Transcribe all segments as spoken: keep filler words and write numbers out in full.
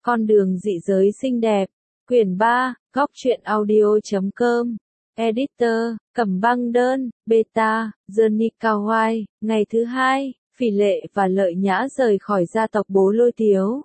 Con đường dị giới xinh đẹp. Quyển ba, góc truyện audio chấm com. Editor, Cẩm Băng Đơn, Beta, Johnny Cao Hoai. Ngày thứ hai, Phỉ Lệ và Lợi Nhã rời khỏi gia tộc Bố Lôi Tiếu.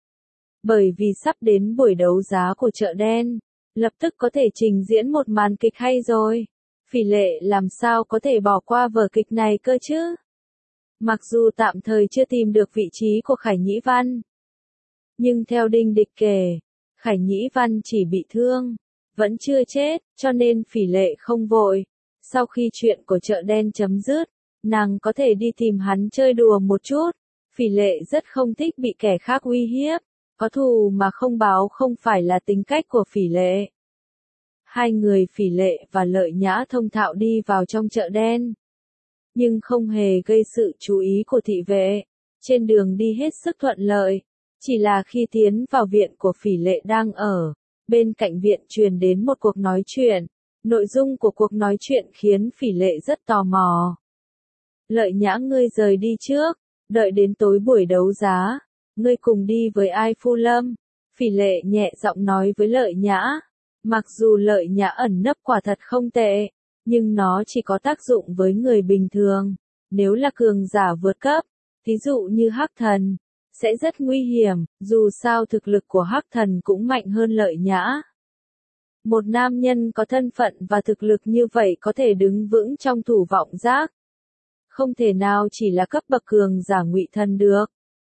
Bởi vì sắp đến buổi đấu giá của chợ đen, lập tức có thể trình diễn một màn kịch hay rồi. Phỉ Lệ làm sao có thể bỏ qua vở kịch này cơ chứ? Mặc dù tạm thời chưa tìm được vị trí của Khải Nhĩ Văn, nhưng theo Đinh Địch kể, Khải Nhĩ Văn chỉ bị thương, vẫn chưa chết, cho nên Phỉ Lệ không vội. Sau khi chuyện của chợ đen chấm dứt, nàng có thể đi tìm hắn chơi đùa một chút. Phỉ Lệ rất không thích bị kẻ khác uy hiếp, có thù mà không báo không phải là tính cách của Phỉ Lệ. Hai người Phỉ Lệ và Lợi Nhã thông thạo đi vào trong chợ đen, nhưng không hề gây sự chú ý của thị vệ. Trên đường đi hết sức thuận lợi, chỉ là khi tiến vào viện của Phỉ Lệ đang ở, bên cạnh viện truyền đến một cuộc nói chuyện. Nội dung của cuộc nói chuyện khiến Phỉ Lệ rất tò mò. Lợi Nhã, ngươi rời đi trước, đợi đến tối buổi đấu giá, ngươi cùng đi với Ai Phu Lâm. Phỉ Lệ nhẹ giọng nói với Lợi Nhã. Mặc dù Lợi Nhã ẩn nấp quả thật không tệ, nhưng nó chỉ có tác dụng với người bình thường. Nếu là cường giả vượt cấp, ví dụ như Hắc Thần, sẽ rất nguy hiểm, dù sao thực lực của Hắc Thần cũng mạnh hơn Lợi Nhã. Một nam nhân có thân phận và thực lực như vậy có thể đứng vững trong thủ vọng giác. Không thể nào chỉ là cấp bậc cường giả ngụy thần được.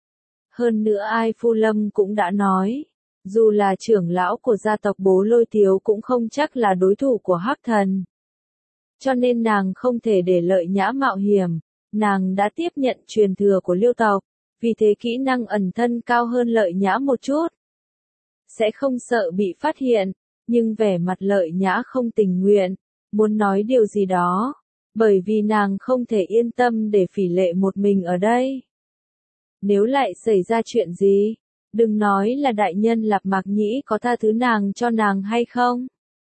Hơn nữa Ai Phu Lâm cũng đã nói, dù là trưởng lão của gia tộc Bố Lôi Tiếu cũng không chắc là đối thủ của Hắc Thần. Cho nên nàng không thể để Lợi Nhã mạo hiểm. Nàng đã tiếp nhận truyền thừa của Liêu tộc, vì thế kỹ năng ẩn thân cao hơn Lợi Nhã một chút. Sẽ không sợ bị phát hiện, nhưng vẻ mặt Lợi Nhã không tình nguyện, muốn nói điều gì đó, bởi vì nàng không thể yên tâm để Phỉ Lệ một mình ở đây. Nếu lại xảy ra chuyện gì, đừng nói là đại nhân Lạp Mạc Nhĩ có tha thứ nàng cho nàng hay không,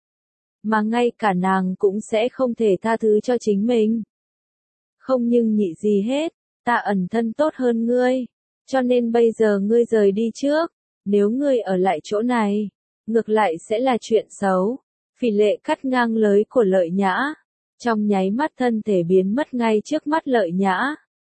mà ngay cả nàng cũng sẽ không thể tha thứ cho chính mình. Không nhưng nhị gì hết, ta ẩn thân tốt hơn ngươi, cho nên bây giờ ngươi rời đi trước, nếu ngươi ở lại chỗ này, ngược lại sẽ là chuyện xấu. Phỉ Lệ cắt ngang lời của Lợi Nhã, trong nháy mắt thân thể biến mất ngay trước mắt Lợi Nhã.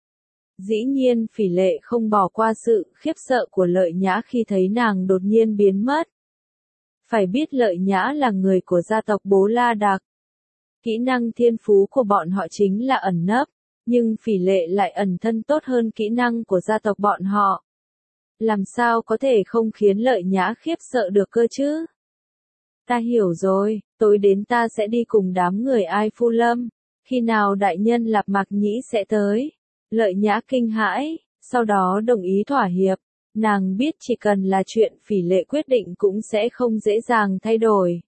Dĩ nhiên Phỉ Lệ không bỏ qua sự khiếp sợ của Lợi Nhã khi thấy nàng đột nhiên biến mất. Phải biết Lợi Nhã là người của gia tộc Bố La Đạc. Kỹ năng thiên phú của bọn họ chính là ẩn nấp, nhưng Phỉ Lệ lại ẩn thân tốt hơn kỹ năng của gia tộc bọn họ. Làm sao có thể không khiến Lợi Nhã khiếp sợ được cơ chứ? Ta hiểu rồi, tối đến ta sẽ đi cùng đám người Ai Phu Lâm. Khi nào đại nhân Lạp Mạc Nhĩ sẽ tới? Lợi Nhã kinh hãi, sau đó đồng ý thỏa hiệp. Nàng biết chỉ cần là chuyện Phỉ Lệ quyết định cũng sẽ không dễ dàng thay đổi.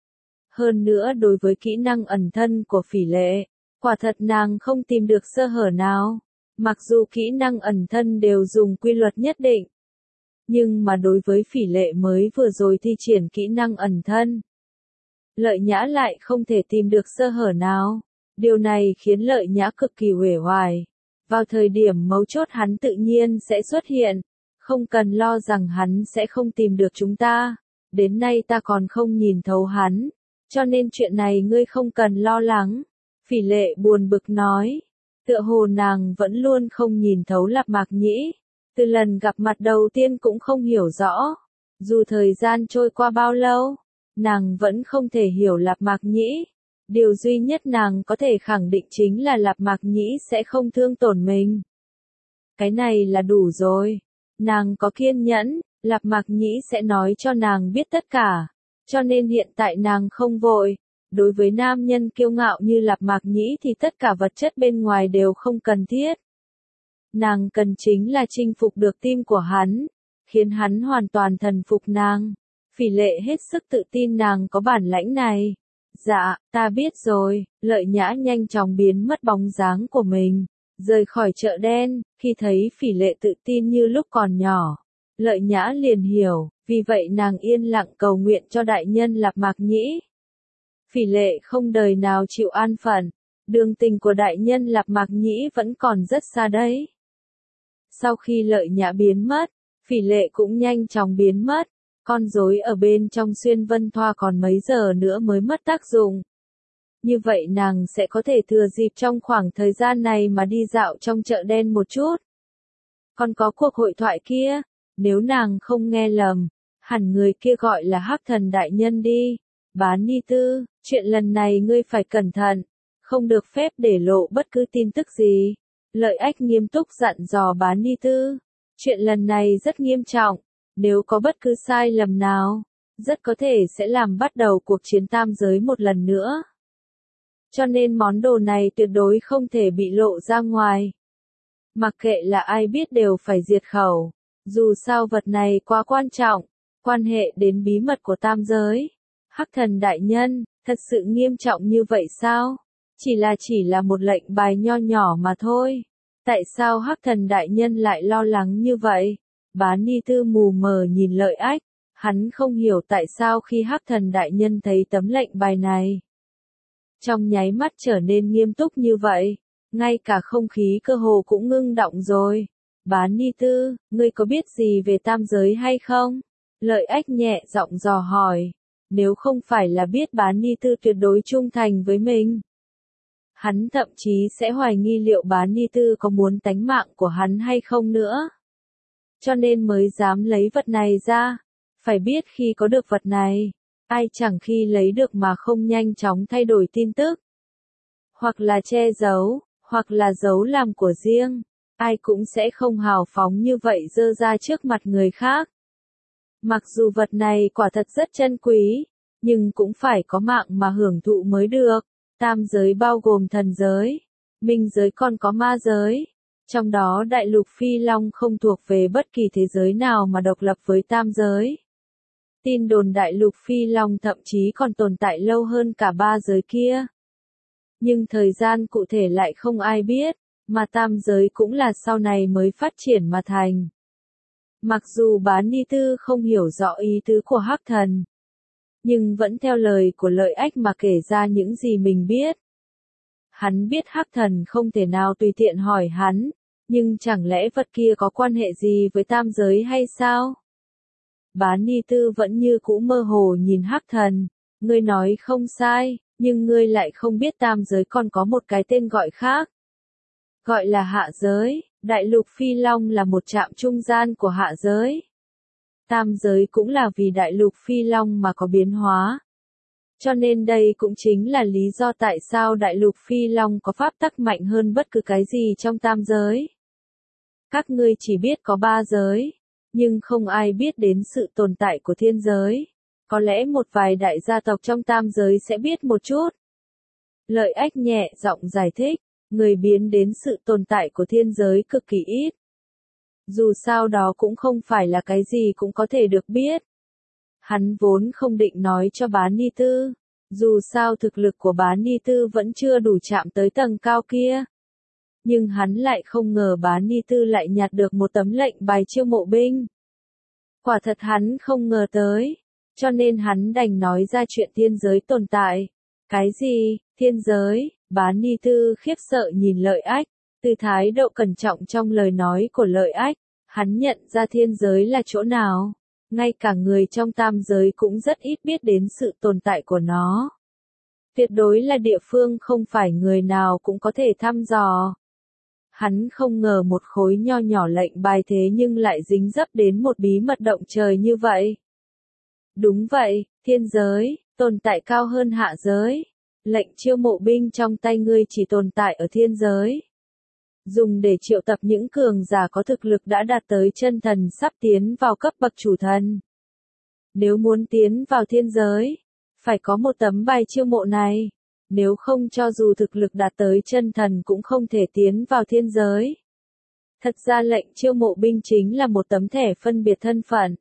Hơn nữa đối với kỹ năng ẩn thân của Phỉ Lệ, quả thật nàng không tìm được sơ hở nào. Mặc dù kỹ năng ẩn thân đều dùng quy luật nhất định, nhưng mà đối với Phỉ Lệ mới vừa rồi thi triển kỹ năng ẩn thân, Lợi Nhã lại không thể tìm được sơ hở nào. Điều này khiến Lợi Nhã cực kỳ uể oải. Vào thời điểm mấu chốt hắn tự nhiên sẽ xuất hiện, không cần lo rằng hắn sẽ không tìm được chúng ta. Đến nay ta còn không nhìn thấu hắn, cho nên chuyện này ngươi không cần lo lắng. Phỉ Lệ buồn bực nói, tựa hồ nàng vẫn luôn không nhìn thấu Lạp Mạc Nhĩ. Từ lần gặp mặt đầu tiên cũng không hiểu rõ. Dù thời gian trôi qua bao lâu, nàng vẫn không thể hiểu Lạp Mạc Nhĩ. Điều duy nhất nàng có thể khẳng định chính là Lạp Mạc Nhĩ sẽ không thương tổn mình. Cái này là đủ rồi. Nàng có kiên nhẫn, Lạp Mạc Nhĩ sẽ nói cho nàng biết tất cả. Cho nên hiện tại nàng không vội. Đối với nam nhân kiêu ngạo như Lạp Mạc Nhĩ thì tất cả vật chất bên ngoài đều không cần thiết. Nàng cần chính là chinh phục được tim của hắn, khiến hắn hoàn toàn thần phục nàng. Phỉ Lệ hết sức tự tin nàng có bản lãnh này. Dạ, ta biết rồi. Lợi Nhã nhanh chóng biến mất bóng dáng của mình, rời khỏi chợ đen. Khi thấy Phỉ Lệ tự tin như lúc còn nhỏ, Lợi Nhã liền hiểu, vì vậy nàng yên lặng cầu nguyện cho đại nhân Lạp Mạc Nhĩ. Phỉ Lệ không đời nào chịu an phận, đường tình của đại nhân Lạp Mạc Nhĩ vẫn còn rất xa đấy. Sau khi Lợi Nhã biến mất, Phỉ lệ cũng nhanh chóng biến mất, con rối ở bên trong xuyên vân thoa còn mấy giờ nữa mới mất tác dụng. Như vậy nàng sẽ có thể thừa dịp trong khoảng thời gian này mà đi dạo trong chợ đen một chút. Còn có cuộc hội thoại kia, nếu nàng không nghe lầm, hẳn người kia gọi là Hắc Thần đại nhân đi. Bán Ni Tư, chuyện lần này ngươi phải cẩn thận, không được phép để lộ bất cứ tin tức gì. Lợi Ách nghiêm túc dặn dò Bán Ni Tư, chuyện lần này rất nghiêm trọng, nếu có bất cứ sai lầm nào, rất có thể sẽ làm bắt đầu cuộc chiến tam giới một lần nữa. Cho nên món đồ này tuyệt đối không thể bị lộ ra ngoài. Mặc kệ là ai biết đều phải diệt khẩu, dù sao vật này quá quan trọng, quan hệ đến bí mật của tam giới. Hắc Thần đại nhân, thật sự nghiêm trọng như vậy sao? Chỉ là chỉ là một lệnh bài nho nhỏ mà thôi. Tại sao Hắc Thần đại nhân lại lo lắng như vậy? Bán Ni Tư mù mờ nhìn Lợi Ách, hắn không hiểu tại sao khi Hắc Thần đại nhân thấy tấm lệnh bài này, trong nháy mắt trở nên nghiêm túc như vậy, ngay cả không khí cơ hồ cũng ngưng động rồi. Bán Ni Tư, ngươi có biết gì về tam giới hay không? Lợi Ách nhẹ giọng dò hỏi, nếu không phải là biết Bán Ni Tư tuyệt đối trung thành với mình, hắn thậm chí sẽ hoài nghi liệu Bán Ni Tư có muốn tánh mạng của hắn hay không nữa. Cho nên mới dám lấy vật này ra. Phải biết khi có được vật này, ai chẳng khi lấy được mà không nhanh chóng thay đổi tin tức. Hoặc là che giấu, hoặc là giấu làm của riêng. Ai cũng sẽ không hào phóng như vậy dơ ra trước mặt người khác. Mặc dù vật này quả thật rất chân quý, nhưng cũng phải có mạng mà hưởng thụ mới được. Tam giới bao gồm thần giới, minh giới còn có ma giới. Trong đó đại lục Phi Long không thuộc về bất kỳ thế giới nào mà độc lập với tam giới. Tin đồn đại lục Phi Long thậm chí còn tồn tại lâu hơn cả ba giới kia. Nhưng thời gian cụ thể lại không ai biết, mà tam giới cũng là sau này mới phát triển mà thành. Mặc dù Bán Ni Tư không hiểu rõ ý tứ của Hắc Thần, nhưng vẫn theo lời của Lợi Ách mà kể ra những gì mình biết. Hắn biết Hắc Thần không thể nào tùy tiện hỏi hắn, nhưng chẳng lẽ vật kia có quan hệ gì với tam giới hay sao? Bán Ni Tư vẫn như cũ mơ hồ nhìn Hắc Thần, ngươi nói không sai, nhưng ngươi lại không biết tam giới còn có một cái tên gọi khác. Gọi là hạ giới, đại lục Phi Long là một trạm trung gian của hạ giới. Tam giới cũng là vì đại lục Phi Long mà có biến hóa. Cho nên đây cũng chính là lý do tại sao đại lục Phi Long có pháp tắc mạnh hơn bất cứ cái gì trong tam giới. Các ngươi chỉ biết có ba giới, nhưng không ai biết đến sự tồn tại của thiên giới. Có lẽ một vài đại gia tộc trong tam giới sẽ biết một chút. Lợi Ách nhẹ giọng giải thích, người biến đến sự tồn tại của thiên giới cực kỳ ít. Dù sao đó cũng không phải là cái gì cũng có thể được biết. Hắn vốn không định nói cho Bán Ni Tư, dù sao thực lực của Bán Ni Tư vẫn chưa đủ chạm tới tầng cao kia. Nhưng hắn lại không ngờ Bán Ni Tư lại nhặt được một tấm lệnh bài chiêu mộ binh. Quả thật hắn không ngờ tới, cho nên hắn đành nói ra chuyện thiên giới tồn tại. Cái gì, thiên giới? Bán Ni Tư khiếp sợ nhìn Lợi Ách, từ thái độ cẩn trọng trong lời nói của Lợi Ách, hắn nhận ra thiên giới là chỗ nào. Ngay cả người trong tam giới cũng rất ít biết đến sự tồn tại của nó. Tuyệt đối là địa phương không phải người nào cũng có thể thăm dò. Hắn không ngờ một khối nho nhỏ lệnh bài thế nhưng lại dính dấp đến một bí mật động trời như vậy. Đúng vậy, thiên giới, tồn tại cao hơn hạ giới. Lệnh chiêu mộ binh trong tay ngươi chỉ tồn tại ở thiên giới. Dùng để triệu tập những cường giả có thực lực đã đạt tới chân thần sắp tiến vào cấp bậc chủ thần. Nếu muốn tiến vào thiên giới, phải có một tấm bài chiêu mộ này. Nếu không cho dù thực lực đạt tới chân thần cũng không thể tiến vào thiên giới. Thật ra lệnh chiêu mộ binh chính là một tấm thẻ phân biệt thân phận.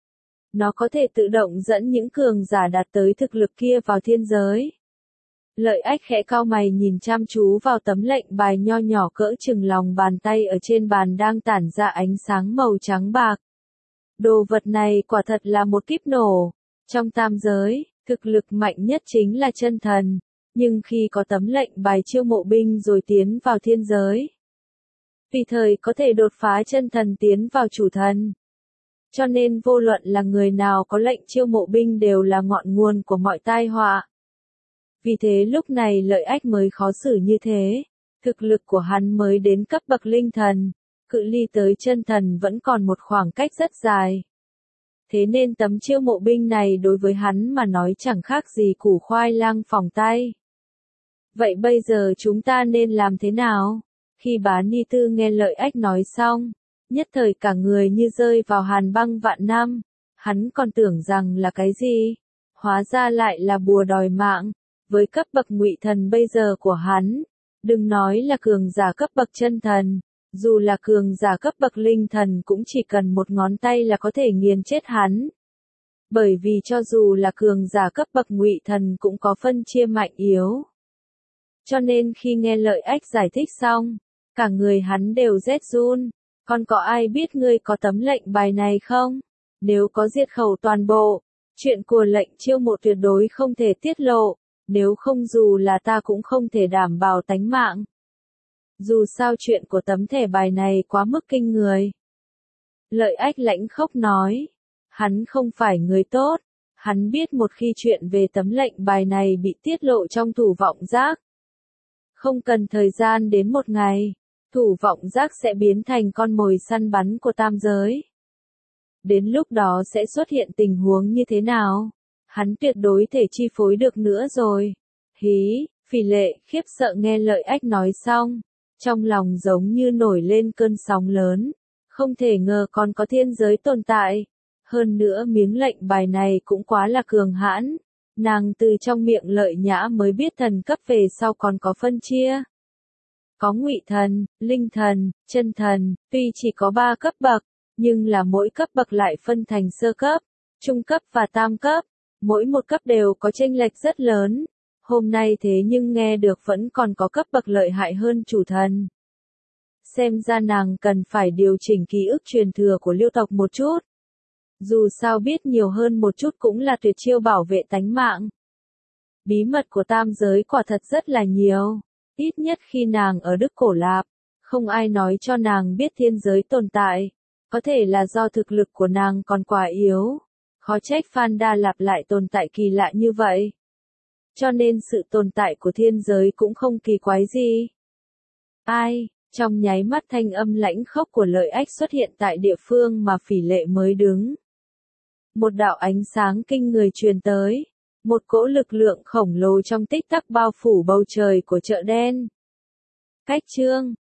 Nó có thể tự động dẫn những cường giả đạt tới thực lực kia vào thiên giới. Lợi Ách khẽ cau mày nhìn chăm chú vào tấm lệnh bài nho nhỏ cỡ chừng lòng bàn tay ở trên bàn đang tản ra ánh sáng màu trắng bạc. Đồ vật này quả thật là một kíp nổ. Trong tam giới, thực lực mạnh nhất chính là chân thần. Nhưng khi có tấm lệnh bài chiêu mộ binh rồi tiến vào thiên giới, tùy thời có thể đột phá chân thần tiến vào chủ thần. Cho nên vô luận là người nào có lệnh chiêu mộ binh đều là ngọn nguồn của mọi tai họa. Vì thế lúc này Lợi Ách mới khó xử như thế, thực lực của hắn mới đến cấp bậc linh thần, cự ly tới chân thần vẫn còn một khoảng cách rất dài. Thế nên tấm chiêu mộ binh này đối với hắn mà nói chẳng khác gì củ khoai lang phỏng tay. Vậy bây giờ chúng ta nên làm thế nào? Khi Bá Ni Tư nghe Lợi Ách nói xong, nhất thời cả người như rơi vào hàn băng vạn năm, hắn còn tưởng rằng là cái gì? Hóa ra lại là bùa đòi mạng, với cấp bậc ngụy thần bây giờ của hắn, đừng nói là cường giả cấp bậc chân thần, dù là cường giả cấp bậc linh thần cũng chỉ cần một ngón tay là có thể nghiền chết hắn. Bởi vì cho dù là cường giả cấp bậc ngụy thần cũng có phân chia mạnh yếu. Cho nên khi nghe Lợi Ách giải thích xong, cả người hắn đều rét run. Còn có ai biết ngươi có tấm lệnh bài này không? Nếu có diệt khẩu toàn bộ, chuyện của lệnh chiêu mộ tuyệt đối không thể tiết lộ, nếu không dù là ta cũng không thể đảm bảo tánh mạng. Dù sao chuyện của tấm thẻ bài này quá mức kinh người. Lợi Ách lãnh khốc nói, hắn không phải người tốt, hắn biết một khi chuyện về tấm lệnh bài này bị tiết lộ trong thủ vọng giác. Không cần thời gian đến một ngày, thủ vọng giác sẽ biến thành con mồi săn bắn của tam giới. Đến lúc đó sẽ xuất hiện tình huống như thế nào? Hắn tuyệt đối thể chi phối được nữa rồi. Hí, Phỉ Lệ khiếp sợ nghe Lợi Ách nói xong, trong lòng giống như nổi lên cơn sóng lớn, không thể ngờ còn có thiên giới tồn tại. Hơn nữa miếng lệnh bài này cũng quá là cường hãn, nàng từ trong miệng Lợi Nhã mới biết thần cấp về sau còn có phân chia. Có ngụy thần, linh thần, chân thần, tuy chỉ có ba cấp bậc, nhưng là mỗi cấp bậc lại phân thành sơ cấp, trung cấp và tam cấp, mỗi một cấp đều có chênh lệch rất lớn. Hôm nay thế nhưng nghe được vẫn còn có cấp bậc lợi hại hơn chủ thần. Xem ra nàng cần phải điều chỉnh ký ức truyền thừa của Liêu tộc một chút. Dù sao biết nhiều hơn một chút cũng là tuyệt chiêu bảo vệ tánh mạng. Bí mật của tam giới quả thật rất là nhiều. Ít nhất khi nàng ở Đức Cổ Lạp, không ai nói cho nàng biết thiên giới tồn tại. Có thể là do thực lực của nàng còn quá yếu. Khó trách Phan Đa Lạp lại tồn tại kỳ lạ như vậy. Cho nên sự tồn tại của thiên giới cũng không kỳ quái gì. Ai, trong nháy mắt thanh âm lãnh khốc của Lợi Ách xuất hiện tại địa phương mà Phỉ Lệ mới đứng. Một đạo ánh sáng kinh người truyền tới. Một cỗ lực lượng khổng lồ trong tích tắc bao phủ bầu trời của chợ đen. Cách chương